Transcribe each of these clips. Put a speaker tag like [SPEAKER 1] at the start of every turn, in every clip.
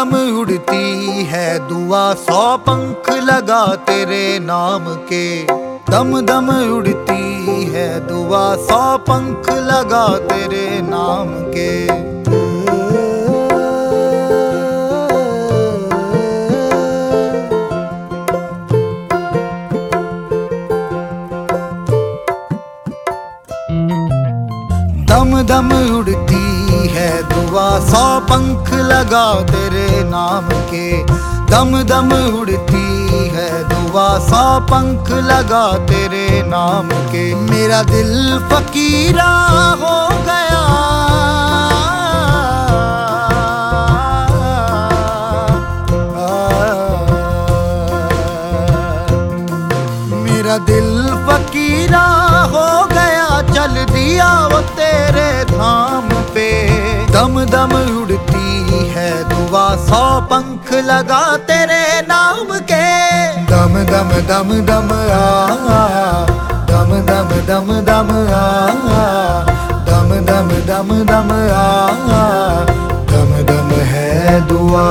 [SPEAKER 1] दम उड़ती है दुआ, 100 पंख लगा तेरे नाम के। दम दम उड़ती है दुआ, 100 पंख लगा तेरे नाम के। दम दम उड़ती है दुआ, 100 पंख लगा तेरे नाम के। दम दम उड़ती है दुआ, 100 पंख लगा तेरे नाम के। मेरा दिल फकीरा हो गया, मेरा दिल फकीरा हो गया, चल दिया वो तेरे धाम पे। दम दम उड़ती है दुआ, 100 पंख लगा तेरे नाम के। दम दम दम दम दम दम दम दम दम दम दम दम दम दम है दुआ।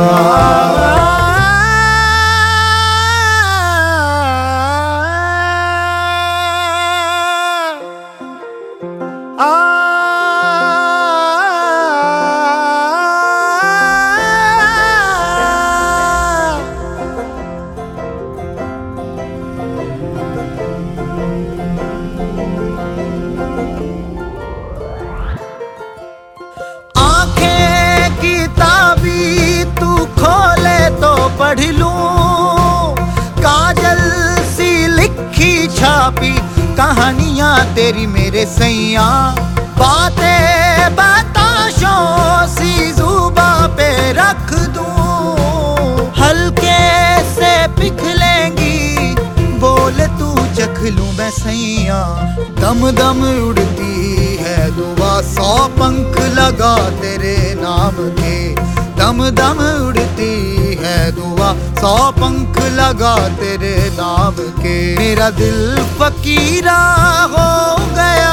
[SPEAKER 1] आंखें की ताबी तू खोले तो पढ़ लूं, काजल सी लिखी छापी कहानियां तेरी मेरे सैया। बातें बताशों सी जुबा पे रख दूं, हल्के से पिघलेंगी बोल तू चख लूं मैं सैया। दम दम उड़ती है दुआ, 100 पंख लगा तेरे नाम के। दम दम उड़ती है दुआ, 100 पंख लगा तेरे नाम के। मेरा दिल फकीरा हो गया,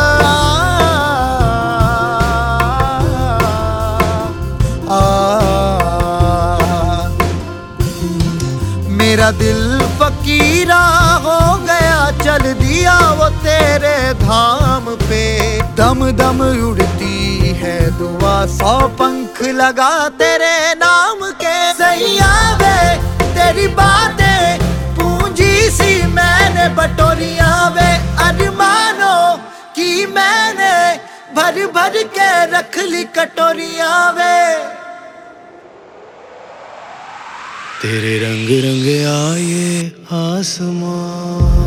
[SPEAKER 1] मेरा दिल फकीरा हो गया, चल दिया वो तेरे धाम पे। दम दम उड़ती है दुआ, 100 पंख लगा तेरे नाम के। सैया वे तेरी बातें पूंजी सी मैंने बटोरिया वे, अरमानों की मैंने भर भर के रख ली कटोरिया वे।
[SPEAKER 2] तेरे रंग रंग आए आसमां,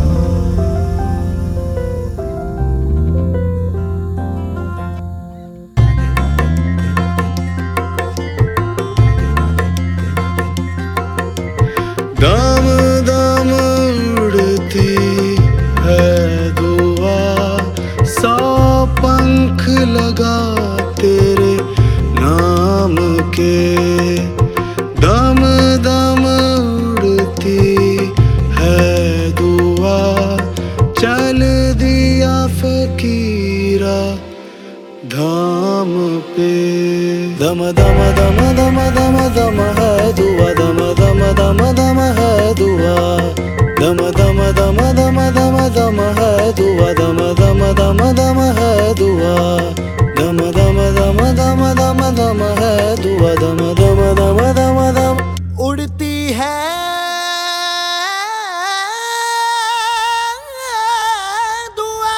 [SPEAKER 2] दम दम उड़ती है दुआ, 100 पंख लगा तेरे नाम के। दम दम उड़ती है दुआ, चल दिया फकीरा धाम पे। दम दम दम दम दम दम है दुआ, दम दम दम दम है दुआ। दम दम दम दम दम दम है दुआ, दम दम दम दम है दुआ। दम दम दम दम दम दम है दुआ, दम दम दम दम दम
[SPEAKER 1] उड़ती है दुआ।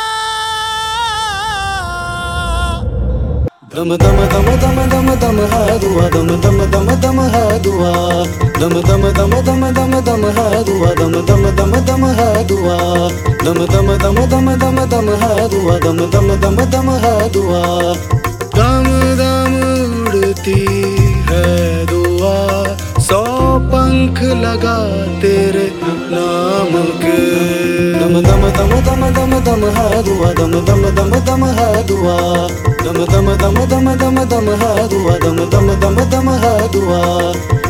[SPEAKER 2] दम दम दम दम दम दम है दुआ, दम दम दम दम है दुआ। दम दम दम दम दम दम है दुआ, दम दम दम दम है दुआ। दम दम दम दम दम दम है दुआ, दम दम दम दम है दुआ। दम दम उड़ती है दुआ, 100 पंख लगा तेरे नाम के। दम दम दम दम दम दम है दुआ, दम दम दम दम है दुआ। दम दम दम दम दम दम है दुआ, दम दम दम दम है दुआ।